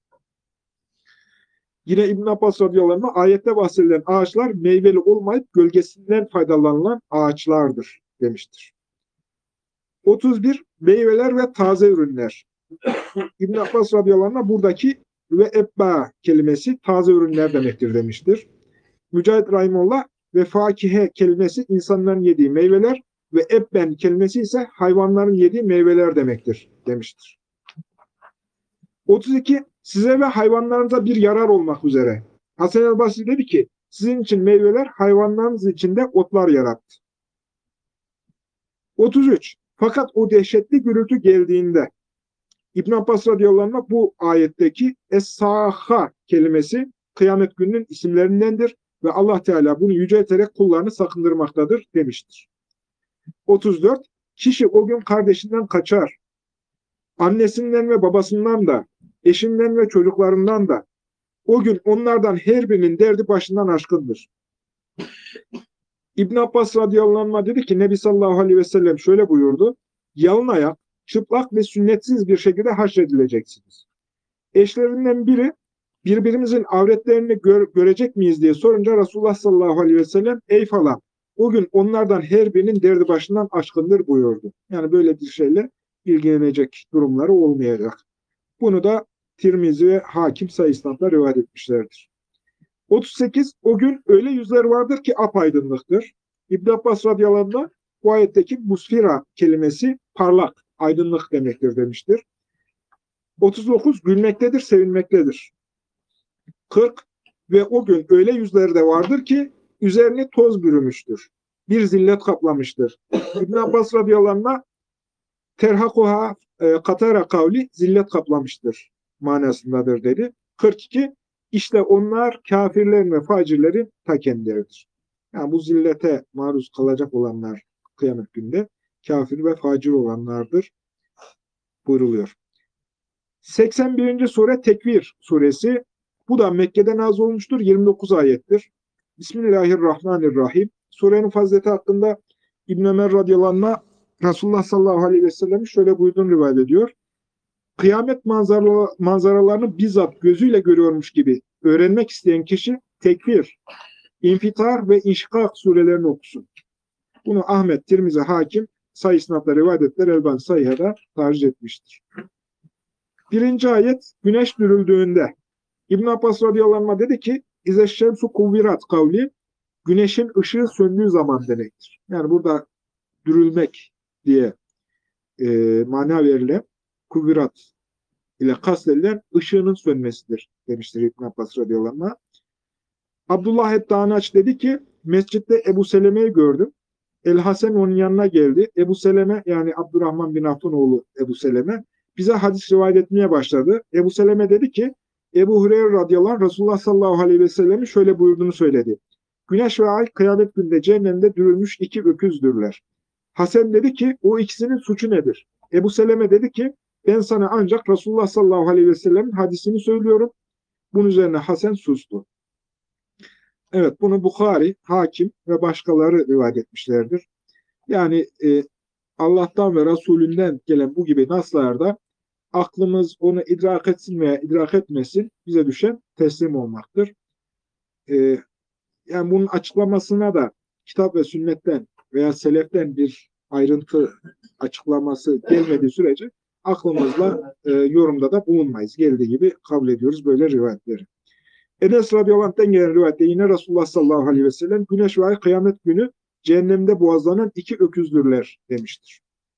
Yine İbn Abbas radıyallahu anh ayette bahsedilen ağaçlar meyveli olmayıp gölgesinden faydalanılan ağaçlardır demiştir. 31. Meyveler ve taze ürünler. İbn Abbas radıyallahu anh buradaki ve ebba kelimesi taze ürünler demektir demiştir. Mücahit Rahimullah ve fakihe kelimesi insanların yediği meyveler ve ebben kelimesi ise hayvanların yediği meyveler demektir demiştir. 32. Size ve hayvanlarınıza bir yarar olmak üzere. Hasan el-Basri dedi ki sizin için meyveler hayvanlarınız için de otlar yarattı. 33. Fakat o dehşetli gürültü geldiğinde İbn Abbas radıyallahu anh bu ayetteki es-saha kelimesi kıyamet gününün isimlerindendir ve Allah Teala bunu yücelterek kullarını sakındırmaktadır demiştir. 34. Kişi o gün kardeşinden kaçar. Annesinden ve babasından da, eşinden ve çocuklarından da. O gün onlardan her birinin derdi başından aşkındır. İbn Abbas radıyallahu anh dedi ki Nebi sallallahu aleyhi ve sellem şöyle buyurdu. Yalın ayak, çıplak ve sünnetsiz bir şekilde haşredileceksiniz. Eşlerinden biri birbirimizin avretlerini görecek miyiz diye sorunca Resulullah sallallahu aleyhi ve sellem ey falan o gün onlardan her birinin derdi başından aşkındır buyurdu. Yani böyle bir şeyle ilgilenecek durumları olmayacak. Bunu da Tirmizi ve Hakim sayısında rivayet etmişlerdir. 38. O gün öyle yüzler vardır ki apaydınlıktır. İbn Abbas radıyallahu anh bu ayetteki musfira kelimesi parlak, aydınlık demektir demiştir. 39. Gülmektedir, sevinmektedir. 40. Ve o gün öyle yüzleri de vardır ki üzerini toz bürümüştür. Bir zillet kaplamıştır. İbn Abbas radıyallahu anh terhakuha katara kavli zillet kaplamıştır manasındadır dedi. 42. İşte onlar kafirlerin ve facirlerin ta kendileridir. Yani bu zillete maruz kalacak olanlar kıyamet günde kafir ve facir olanlardır buyruluyor. 81. sure Tekvir suresi. Bu da Mekke'de nazil olmuştur. 29 ayettir. Bismillahirrahmanirrahim. Surenin fazileti hakkında İbn Ömer radıyallahu anh Resulullah sallallahu aleyhi ve sellem'in şöyle buyurduğunu rivayet ediyor. Kıyamet manzaralarını bizzat gözüyle görüyormuş gibi öğrenmek isteyen kişi Tekvir, İnfitar ve İnşikak surelerini okusun. Bunu Ahmet, Tirmizi, Hakim sayısınatla rivayet ettiler. Elbani Sayıha'da tercih etmiştir. 1. ayet güneş dürüldüğünde İbn Abbas radıyallahu anh dedi ki İzeşşemsu kuvvirat kavli güneşin ışığı söndüğü zaman demektir. Yani burada dürülmek diye mana verilen kuvvirat ile kastedilen ışığının sönmesidir demiştir İbn Abbas radıyallahu anh. Abdullah Eddanaç dedi ki mescitte Ebu Seleme'yi gördüm. El-Hasen onun yanına geldi. Ebu Seleme yani Abdurrahman bin Avf'ın oğlu Ebu Seleme bize hadis rivayet etmeye başladı. Ebu Seleme dedi ki Ebu Hureyre radıyallahu anh Resulullah sallallahu aleyhi ve sellem'in şöyle buyurduğunu söyledi. Güneş ve ay kıyamet günde cehennemde dürülmüş iki öküzdürler. Hasan dedi ki o ikisinin suçu nedir? Ebu Seleme dedi ki ben sana ancak Resulullah sallallahu aleyhi ve sellem'in hadisini söylüyorum. Bunun üzerine Hasan sustu. Evet bunu Bukhari, Hakim ve başkaları rivayet etmişlerdir. Yani Allah'tan ve Resulünden gelen bu gibi naslarda aklımız onu idrak etsin veya idrak etmesin bize düşen teslim olmaktır. Yani bunun açıklamasına da kitap ve sünnetten veya seleften bir ayrıntı açıklaması gelmediği sürece aklımızla yorumda da bulunmayız. Geldiği gibi kabul ediyoruz böyle rivayetleri. Enes radıyallahu anh'ten gelen rivayette yine Resulullah sallallahu aleyhi ve sellem güneş ve ay kıyamet günü cehennemde boğazlanan iki öküzdürler demiştir.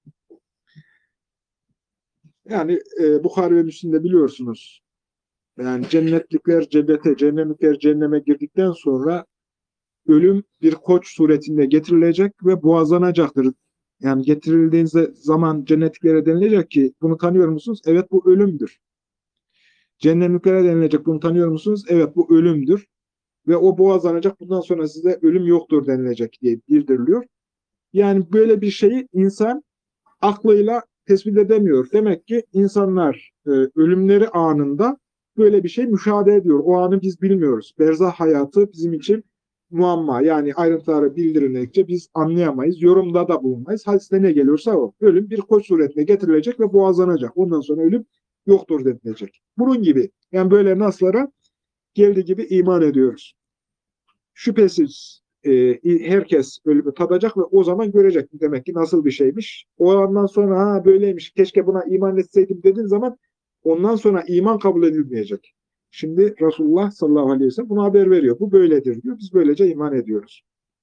Yani Bukhari ve Müslim'de biliyorsunuz. Yani cennetlikler cennete, cehennemlikler cehenneme girdikten sonra ölüm bir koç suretinde getirilecek ve boğazlanacaktır. Yani getirildiğiniz zaman cennetliklere denilecek ki bunu tanıyor musunuz? Evet, bu ölümdür. Cehennemliklere denilecek, bunu tanıyor musunuz? Evet, bu ölümdür. Ve o boğazlanacak, bundan sonra size ölüm yoktur denilecek diye bildiriliyor. Yani böyle bir şeyi insan aklıyla tespit edemiyor. Demek ki insanlar ölümleri anında böyle bir şey müşahede ediyor. O anı biz bilmiyoruz. Berzah hayatı bizim için muamma. Yani ayrıntıları bildirilmedikçe biz anlayamayız. Yorumda da bulunmayız. Hadiste ne geliyorsa o. Ölüm bir koç suretine getirilecek ve boğazlanacak. Ondan sonra ölüm yoktur denilecek. Bunun gibi. Yani böyle naslara geldiği gibi iman ediyoruz. Şüphesiz herkes ölümü tadacak ve o zaman görecek demek ki nasıl bir şeymiş. O andan sonra ha böyleymiş, keşke buna iman etseydim dediğin zaman ondan sonra iman kabul edilmeyecek. Şimdi Resulullah sallallahu aleyhi ve sellem buna haber veriyor. Bu böyledir diyor. Biz böylece iman ediyoruz.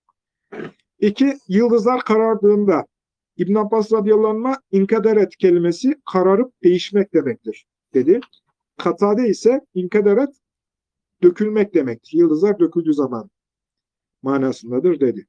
İki, yıldızlar karardığında İbn Abbas radıyallahu anh inkaderet kelimesi kararıp değişmek demektir dedi. Katade ise inkaderet dökülmek demektir. Yıldızlar döküldüğü zaman manasındadır dedi.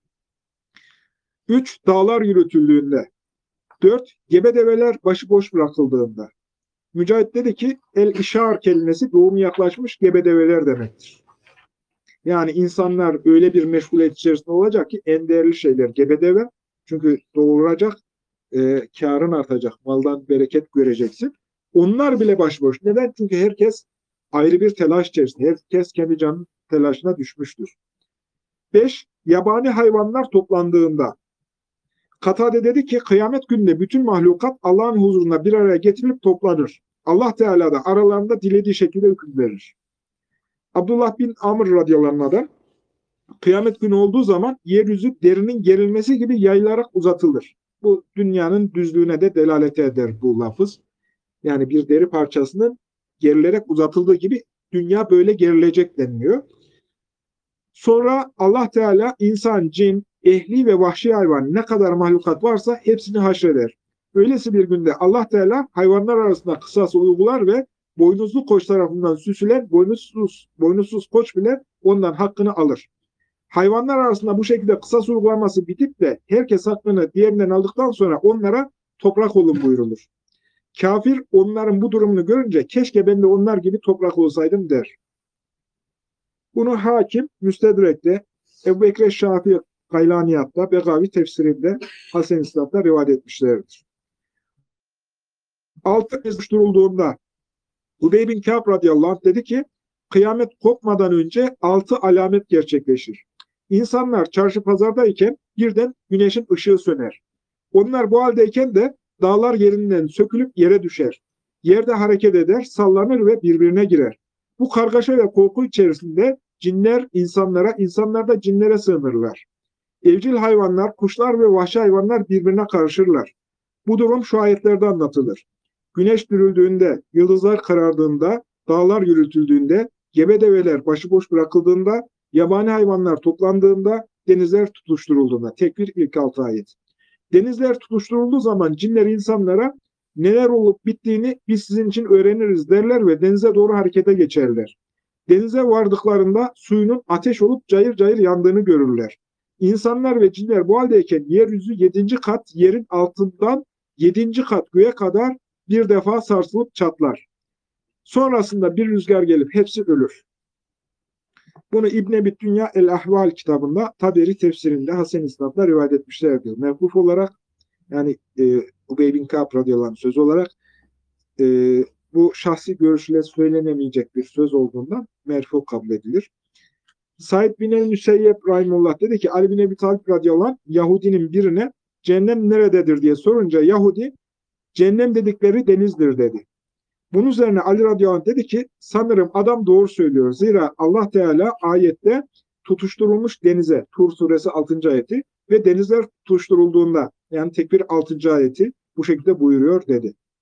3. Dağlar yürütüldüğünde. 4. Gebe develer başıboş bırakıldığında. Mücahit dedi ki el-işar kelimesi doğum yaklaşmış gebe develer demektir. Yani insanlar öyle bir meşguliyet içerisinde olacak ki en değerli şeyler gebe deve. Çünkü doğuracak, karın artacak, maldan bereket göreceksin. Onlar bile başıboş. Neden? Çünkü herkes ayrı bir telaş içerisinde. Herkes kendi canının telaşına düşmüştür. 5. Yabani hayvanlar toplandığında. Katade dedi ki kıyamet gününde bütün mahlukat Allah'ın huzuruna bir araya getirilip toplanır. Allah Teala da aralarında dilediği şekilde hüküm verir. Abdullah bin Amr radıyallahu anh'dan kıyamet günü olduğu zaman yeryüzü derinin gerilmesi gibi yayılarak uzatılır. Bu dünyanın düzlüğüne de delalet eder bu lafız. Yani bir deri parçasının gerilerek uzatıldığı gibi dünya böyle gerilecek deniliyor. Sonra Allah Teala insan, cin, ehli ve vahşi hayvan ne kadar mahlukat varsa hepsini haşreder. Öylesi bir günde Allah Teala hayvanlar arasında kısas uygular ve boynuzlu koç tarafından süsülen boynuzsuz koç bile ondan hakkını alır. Hayvanlar arasında bu şekilde kısas uygulaması bitip de herkes hakkını diğerinden aldıktan sonra onlara toprak olun buyurulur. Kafir onların bu durumunu görünce keşke ben de onlar gibi toprak olsaydım der. Bunu Hakim Müstedrek'te, Ebu Bekir Şafii Gaylaniyat'ta, Begavi tefsirinde, Hasan İslam'da rivayet etmişlerdir. 6 oluşturulduğunda Ubey bin Kâb radıyallahu anh dedi ki, kıyamet kopmadan önce 6 alamet gerçekleşir. İnsanlar çarşı pazardayken birden güneşin ışığı söner. Onlar bu haldeyken de dağlar yerinden sökülüp yere düşer. Yerde hareket eder, sallanır ve birbirine girer. Bu kargaşa ve korku içerisinde cinler insanlara, insanlar da cinlere sığınırlar. Evcil hayvanlar, kuşlar ve vahşi hayvanlar birbirine karışırlar. Bu durum şu ayetlerde anlatılır. Güneş dürüldüğünde, yıldızlar karardığında, dağlar yürütüldüğünde, gebe develer başıboş bırakıldığında, yabani hayvanlar toplandığında, denizler tutuşturulduğunda. Tekvir ilk 6 ayet. Denizler tutuşturulduğu zaman cinler insanlara neler olup bittiğini biz sizin için öğreniriz derler ve denize doğru harekete geçerler. Denize vardıklarında suyunun ateş olup cayır cayır yandığını görürler. İnsanlar ve cinler bu haldeyken yeryüzü 7. kat yerin altından 7. kat göğe kadar bir defa sarsılıp çatlar. Sonrasında bir rüzgar gelip hepsi ölür. Bunu İbn Ebi Dünya El-Ahval kitabında Taberi tefsirinde Hasan İslam'da rivayet etmişlerdir. Mevkuf olarak yani Ubey bin Kâb radıyallahu anh sözü olarak bu şahsi görüşle söylenemeyecek bir söz olduğundan merfu kabul edilir. Said bin el-Müseyyep rahimullah dedi ki Ali bin Ebi Talib radıyallahu anh Yahudinin birine cehennem nerededir diye sorunca Yahudi cehennem dedikleri denizdir dedi. Bunun üzerine Ali radıyallahu anh dedi ki sanırım adam doğru söylüyor. Zira Allah Teala ayette tutuşturulmuş denize Tur suresi 6. ayeti ve denizler tutuşturulduğunda yani tekbir 6. ayeti bu şekilde buyuruyor dedi.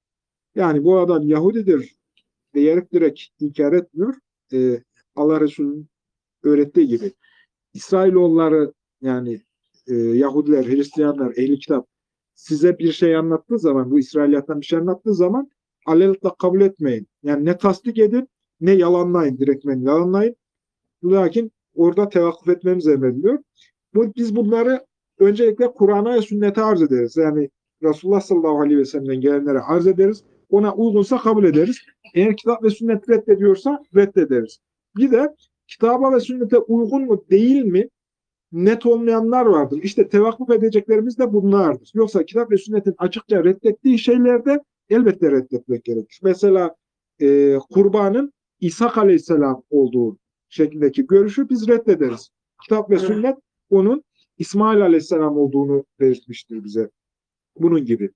Yani bu adam Yahudidir diyerek direkt inkar etmiyor. Allah Resulü'nün öğrettiği gibi. İsrailoğulları yani Yahudiler, Hristiyanlar, Ehli Kitap size bir şey anlattığı zaman, bu İsrailiyattan bir şey anlattığı zaman alelakla kabul etmeyin. Yani ne tasdik edin ne yalanlayın, direktmen yalanlayın. Lakin orada tevakkuf etmemiz emrediliyor. Biz bunları öncelikle Kur'an'a ve sünnete arz ederiz. Yani Resulullah sallallahu aleyhi ve sellem'den gelenlere arz ederiz. Ona uygunsa kabul ederiz. Eğer kitap ve sünnet reddediyorsa reddederiz. Bir de kitaba ve sünnete uygun mu değil mi net olmayanlar vardır. İşte tevakkuf edeceklerimiz de bunlardır. Yoksa kitap ve sünnetin açıkça reddettiği şeylerde elbette reddetmek gerekir. Mesela kurbanın İsa Aleyhisselam olduğu şeklindeki görüşü biz reddederiz. Kitap ve sünnet onun İsmail Aleyhisselam olduğunu belirtmiştir bize. Bunun gibi.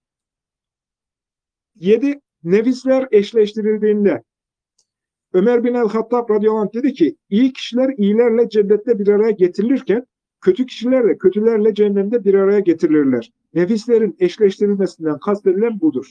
7. Nefisler eşleştirildiğinde Ömer bin el-Hattab radıyallahu anh dedi ki, iyi kişiler iyilerle cennette bir araya getirilirken, kötü kişiler de kötülerle cehennemde bir araya getirilirler. Nefislerin eşleştirilmesinden kastedilen budur.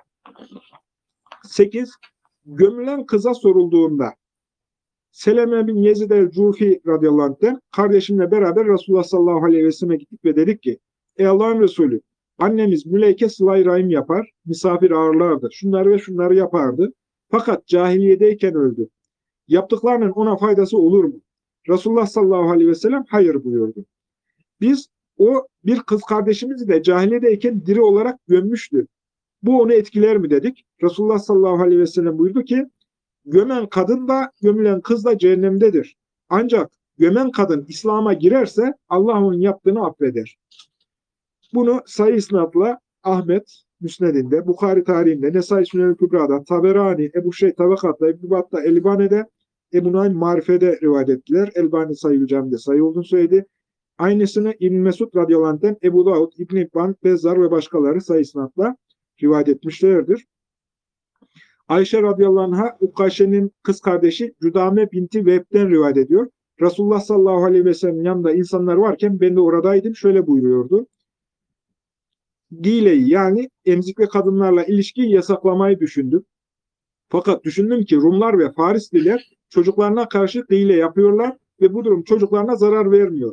8. Gömülen kıza sorulduğunda, Seleme bin Yezid el-Cufi radıyallahu anh'ten kardeşimle beraber Resulullah sallallahu aleyhi ve selleme gittik ve dedik ki, ey Allah'ın Resulü, annemiz Müleyke sıla-i rahim yapar, misafir ağırlardı, şunları ve şunları yapardı. Fakat cahiliyedeyken öldü. Yaptıklarının ona faydası olur mu? Resulullah sallallahu aleyhi ve sellem hayır buyurdu. Biz o bir kız kardeşimizi de cahiliyedeyken diri olarak gömmüştü. Bu onu etkiler mi dedik. Resulullah sallallahu aleyhi ve sellem buyurdu ki gömen kadın da gömülen kız da cehennemdedir. Ancak gömen kadın İslam'a girerse Allah onun yaptığını affeder. Bunu sayı isnatla Ahmet Müsned'inde, Bukhari tarihinde, Nesai Sünel-i Kübra'da, Taberani, Ebu Şeyh Tabakat'ta, İbn-i Battah, Elbane'de, Ebu Naim Marife'de rivayet ettiler. Elbani sayı camide sayı olduğunu söyledi. Aynısını İbn Mesud radıyallahu anh'ten Ebu Davud, İbn İbban, Bezzar ve başkaları sayı isnatla rivayet etmişlerdir. Ayşe radıyallahu anh'a Ukkaşe'nin kız kardeşi Cüdame binti Vehb'den rivayet ediyor. Resulullah sallallahu aleyhi ve sellem yanında insanlar varken ben de oradaydım. Şöyle buyuruyordu. Dile'yi yani emzikli kadınlarla ilişkiyi yasaklamayı düşündüm. Fakat düşündüm ki Rumlar ve Farisliler çocuklarına karşı hile yapıyorlar ve bu durum çocuklarına zarar vermiyor.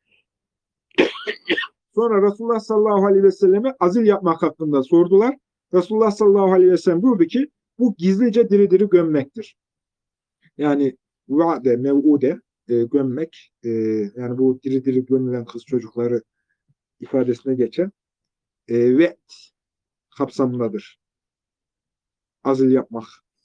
Sonra Resulullah sallallahu aleyhi ve selleme azil yapmak hakkında sordular. Resulullah sallallahu aleyhi ve sellem buyurdu ki bu gizlice diri diri gömmektir. Yani vade, mev'ude gömmek, yani bu diri diri gömülen kız çocukları ifadesine geçen ve kapsamındadır. Azil yapmak.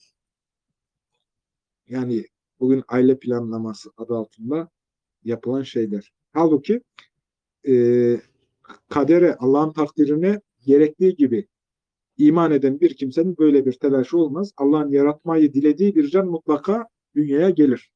Yani bugün aile planlaması adı altında yapılan şeyler. Halbuki e, kadere, Allah'ın takdirine gerektiği gibi iman eden bir kimsenin böyle bir telaşı olmaz. Allah'ın yaratmayı dilediği bir can mutlaka dünyaya gelir.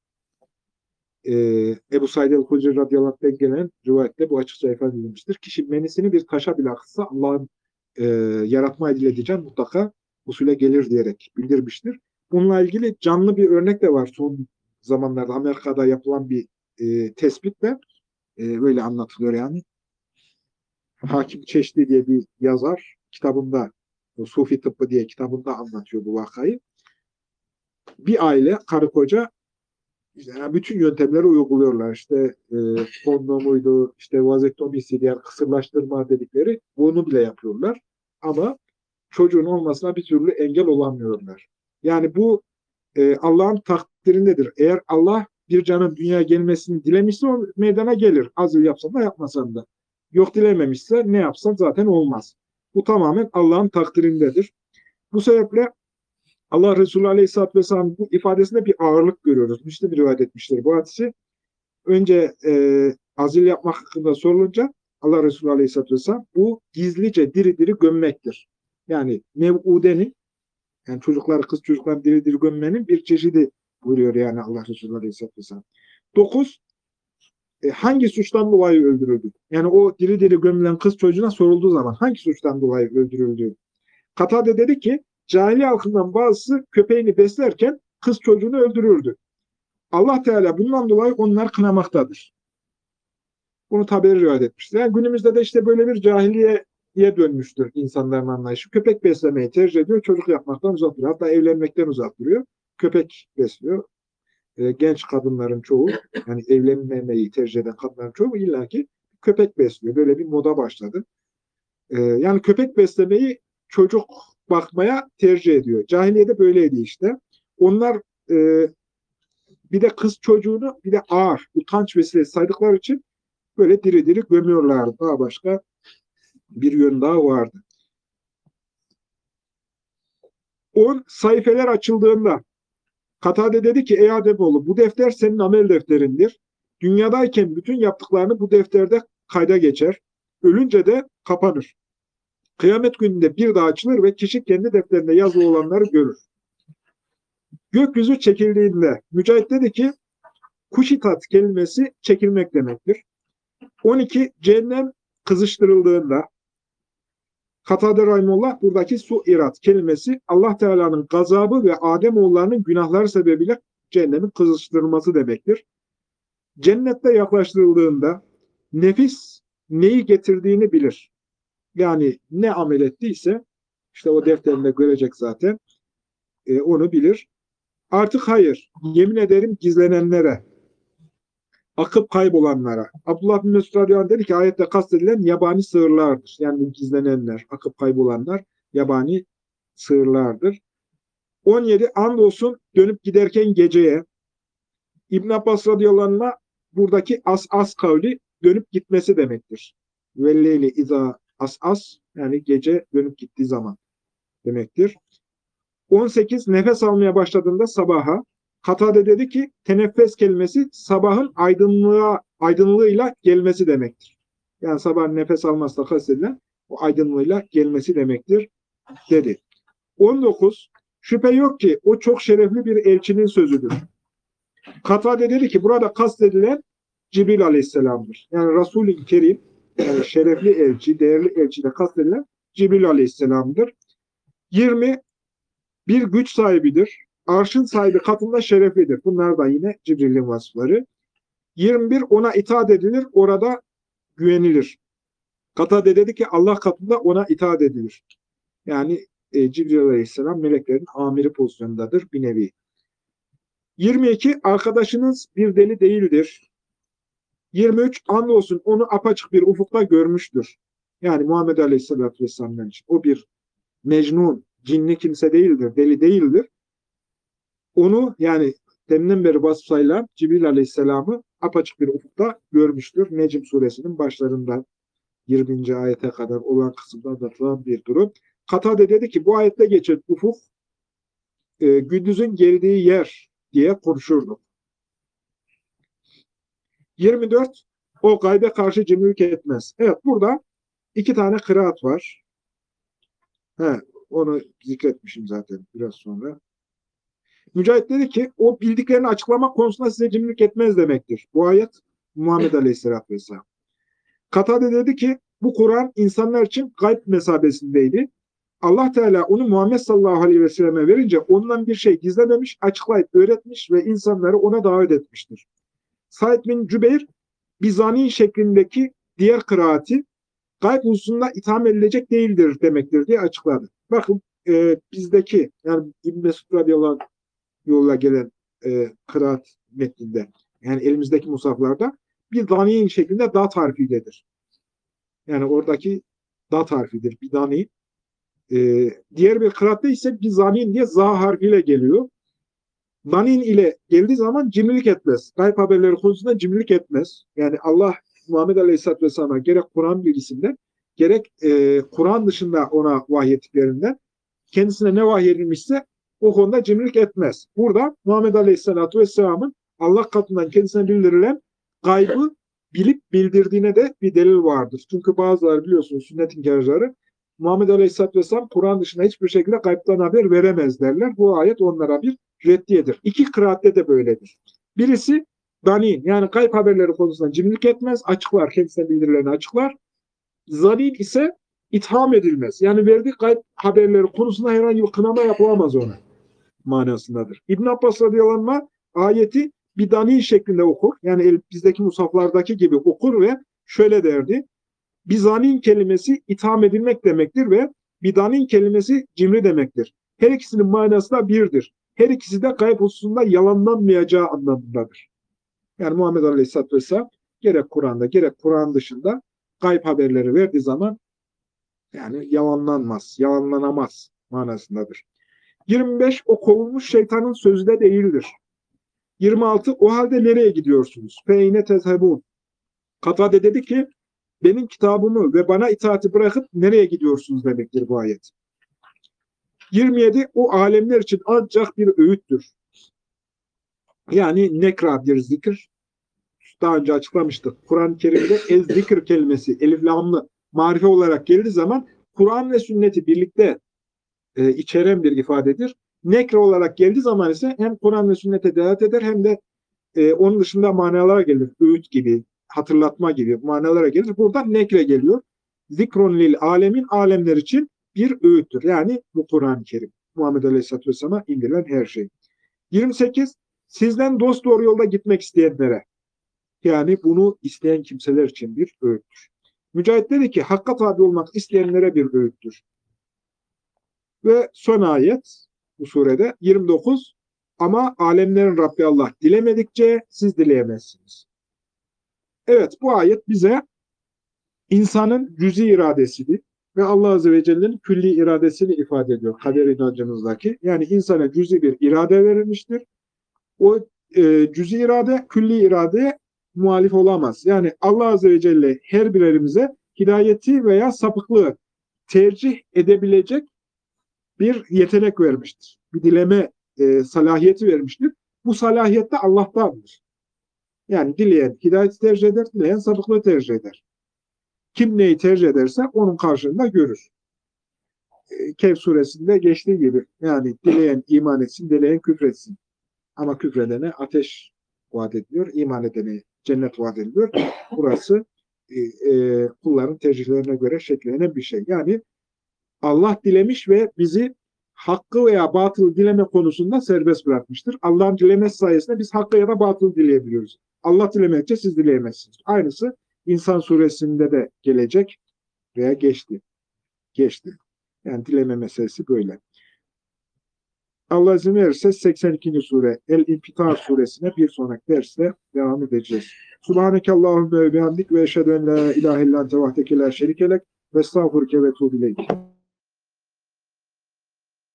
Ebu Said el-Hudri radıyallahu anh'ten gelen rivayette bu açıkça ifade edilmiştir. Kişi menisini bir taşa bile akıtsa Allah'ın yaratmayı dilediği can mutlaka usule gelir diyerek bildirmiştir. Bununla ilgili canlı bir örnek de var son zamanlarda Amerika'da yapılan bir tespitle böyle anlatılıyor yani. Hakim Çeşdi diye bir yazar kitabında Sufi Tıbbı diye kitabında anlatıyor bu vakayı. Bir aile karı koca yani bütün yöntemleri uyguluyorlar. İşte kondomuydu, işte vazektomisi, diğer kısırlaştırma dedikleri bunu bile yapıyorlar. Ama çocuğun olmasına bir türlü engel olamıyorlar. Yani bu Allah'ın takdirindedir. Eğer Allah bir canın dünyaya gelmesini dilemişse o meydana gelir. Azil yapsan da yapmasan da. Yok dilememişse ne yapsan zaten olmaz. Bu tamamen Allah'ın takdirindedir. Bu sebeple Allah Resulü Aleyhisselatü Vesselam bu ifadesinde bir ağırlık görüyoruz. Müslim bir rivayet etmiştir bu hadisi. Önce azil yapmak hakkında sorulunca Allah Resulü Aleyhisselatü Vesselam bu gizlice diri diri gömmektir. Yani mev'udenin yani çocuklar, kız çocuklar diri diri gömmenin bir çeşidi buyuruyor yani Allah Resulü Aleyhisselatü Vesselam. 9. Hangi suçtan dolayı öldürüldü? Yani o diri diri gömülen kız çocuğuna sorulduğu zaman hangi suçtan dolayı öldürüldü? Katade dedi ki cahiliye halkından bazısı köpeğini beslerken kız çocuğunu öldürürdü. Allah Teala bundan dolayı onlar kınamaktadır. Bunu Taberi rivayet etmiştir. Yani günümüzde de işte böyle bir cahiliye dönmüştür insanların anlayışı. Köpek beslemeyi tercih ediyor, çocuk yapmaktan uzak duruyor. Hatta evlenmekten uzak duruyor. Köpek besliyor. Genç kadınların çoğu, yani evlenmemeyi tercih eden kadınların çoğu illaki köpek besliyor. Böyle bir moda başladı. Yani köpek beslemeyi çocuk bakmaya tercih ediyor. Cahiliyede böyleydi işte. Onlar e, bir de kız çocuğunu bir de ağır, utanç vesilesi saydıkları için böyle diri diri gömüyorlardı. Daha başka bir yön daha vardı. 10 sayfeler açıldığında Katade dedi ki ey Ademoğlu bu defter senin amel defterindir. Dünyadayken bütün yaptıklarını bu defterde kayda geçer. Ölünce de kapanır. Kıyamet gününde bir daha açılır ve kişi kendi defterinde yazılı olanları görür. Gökyüzü çekildiğinde Mücahit dedi ki kuşitat kelimesi çekilmek demektir. 12 cehennem kızıştırıldığında Katade Rahimullah buradaki suirat kelimesi Allah Teala'nın gazabı ve Ademoğullarının günahları sebebiyle cehennemin kızıştırılması demektir. Cennette yaklaştırıldığında nefis neyi getirdiğini bilir. Yani ne amel ettiyse işte o defterinde görecek zaten onu bilir. Artık hayır, yemin ederim gizlenenlere, akıp kaybolanlara. Abdullah bin Mesud radıyallahu anh dedi ki ayette kastedilen yabani sığırlardır. Yani gizlenenler, akıp kaybolanlar yabani sığırlardır. 17 andolsun dönüp giderken geceye İbn Abbas radıyallahu anh buradaki as kavli dönüp gitmesi demektir. Velleyli iza as yani gece dönüp gittiği zaman demektir. 18 nefes almaya başladığında sabaha Katade dedi ki teneffes kelimesi sabahın aydınlığıyla gelmesi demektir. Yani sabah nefes almazsa kastedilen o aydınlığıyla gelmesi demektir dedi. 19 şüphe yok ki o çok şerefli bir elçinin sözüdür. Katade dedi ki burada kastedilen Cibril Aleyhisselam'dır. Yani Resul-i Kerim yani şerefli elçi, değerli elçide kastedilen Cibril Aleyhisselam'dır. 20 bir güç sahibidir. Arşın sahibi katında şereflidir. Bunlar da yine Cibril'in vasıfları. 21 ona itaat edilir, orada güvenilir. Katade dedi ki Allah katında ona itaat edilir. Yani Cibril Aleyhisselam meleklerin amiri pozisyonundadır bir nevi. 22 arkadaşınız bir deli değildir. 23 andolsun onu apaçık bir ufukta görmüştür. Yani Muhammed Aleyhisselatü Vesselam'dan için. O bir mecnun, cinli kimse değildir, deli değildir. Onu yani deminden beri vasıfsayla Cibril Aleyhisselam'ı apaçık bir ufukta görmüştür. Necm suresinin başlarından 20. ayete kadar olan kısımda anlatılan bir durum. Katade dedi ki bu ayette geçen ufuk gündüzün geldiği yer diye konuşurdu. 24 o gaybe karşı cimrilik etmez. Evet burada iki tane kıraat var. Onu zikretmişim zaten biraz sonra. Mücahit dedi ki o bildiklerini açıklamak konusunda size cimrilik etmez demektir. Bu ayet Muhammed Aleyhisselatü Vesselam. Katade dedi ki bu Kur'an insanlar için gayb mesabesindeydi. Allah Teala onu Muhammed sallallahu aleyhi ve selleme verince ondan bir şey gizlememiş, açıklayıp öğretmiş ve insanları ona davet etmiştir. Said bin Cübeyr Bizani şeklindeki diğer kıraati gayb hususunda itham edilecek değildir demektir diye açıkladı. Bakın bizdeki yani İbn Mesud radıyallahu anh yolla gelen kıraat metninde yani elimizdeki musaflarda bir dani şeklinde dat harfiyledir. Yani oradaki dat harfidir. Bir dani. Diğer bir kıraatta ise bir zanin diye za harfiyle geliyor. Danin ile geldiği zaman cimrilik etmez. Gayb haberleri konusunda cimrilik etmez. Yani Allah Muhammed Aleyhisselatü Vesselam'a gerek Kur'an bilgisinden gerek Kur'an dışında ona vahyettiklerinden kendisine ne vahyedilmişse o konuda cimrilik etmez. Burada Muhammed Aleyhisselatü Vesselam'ın Allah katından kendisine bildirilen gaybı bilip bildirdiğine de bir delil vardır. Çünkü bazıları biliyorsunuz sünnet inkarcıları Muhammed Aleyhisselatü Vesselam Kur'an dışında hiçbir şekilde gaybtan haber veremez derler. Bu ayet onlara bir reddiyedir. İki kıraatte de böyledir. Birisi danin yani gayb haberleri konusunda cimrilik etmez, açıklar, kendisine bildirileni açıklar. Zanin ise itham edilmez. Yani verdiği gayb haberleri konusunda herhangi bir kınama yapılamaz ona manasındadır. İbn Abbas radıyallahu anh ayeti bir danin şeklinde okur. Yani bizdeki musaflardaki gibi okur ve şöyle derdi. Bizanin kelimesi itham edilmek demektir ve bidanin kelimesi cimri demektir. Her ikisinin manası da birdir. Her ikisi de gayb hususunda yalanlanmayacağı anlamındadır. Yani Muhammed Aleyhisselatü Vesselam gerek Kur'an'da gerek Kur'an dışında gayb haberleri verdiği zaman yani yalanlanmaz, yalanlanamaz manasındadır. 25. O kovulmuş şeytanın sözü de değildir. 26. O halde nereye gidiyorsunuz? Feyne tezhebun. Katade dedi ki benim kitabımı ve bana itaati bırakıp nereye gidiyorsunuz demektir bu ayet. 27. O alemler için ancak bir öğüttür. Yani nekra bir zikir. Daha önce açıklamıştık. Kur'an-ı Kerim'de ez-zikir kelimesi elif lamlı marife olarak geldiği zaman Kur'an ve sünneti birlikte içeren bir ifadedir. Nekre olarak geldiği zaman ise hem Kur'an ve sünnete delalet eder hem de onun dışında manalara gelir. Öğüt gibi, hatırlatma gibi manalara gelir. Burada nekre geliyor. Zikrun lil alemin, alemler için bir öğüttür. Yani bu Kur'an-ı Kerim. Muhammed Aleyhisselatü Vesselam'a indirilen her şey. 28. Sizden dost doğru yolda gitmek isteyenlere, yani bunu isteyen kimseler için bir öğüttür. Mücahit dedi ki hakka tabi olmak isteyenlere bir öğüttür. Ve son ayet bu surede 29. Ama alemlerin Rabbi Allah dilemedikçe siz dileyemezsiniz. Evet, bu ayet bize insanın cüzi iradesini ve Allah Azze ve Celle'nin külli iradesini ifade ediyor. Kader inancımızdaki. Yani insana cüzi bir irade verilmiştir. O cüzi irade külli iradeye muhalif olamaz. Yani Allah Azze ve Celle her birerimize hidayeti veya sapıklığı tercih edebilecek bir yetenek vermiştir. Bir dileme salahiyeti vermiştir. Bu salahiyet de Allah'tandır. Yani dileyen hidayeti tercih eder, dileyen sapıklığı tercih eder. Kim neyi tercih ederse onun karşılığında görür. Kehf suresinde geçtiği gibi yani dileyen iman etsin, dileyen küfretsin. Ama küfredene ateş vaat ediliyor, iman edene cennet vaat ediliyor. Burası kulların tercihlerine göre şekillenen bir şey. Yani Allah dilemiş ve bizi hakkı veya batılı dileme konusunda serbest bırakmıştır. Allah'ın dilemesi sayesinde biz hakkı ya da batılı dileyebiliyoruz. Allah dilemedikçe siz dileyemezsiniz. Aynısı İnsan suresinde de gelecek veya geçti. Geçti. Yani dileme meselesi böyle. Allah izin verirse 82. sure El-İnfitar suresine bir sonraki derste devam edeceğiz. Subhaneke Allahümme ve bihamdik ve eşhedü en la ilahe illan tevahdeke la şerikelek ve estağfurke ve tuğbileyk.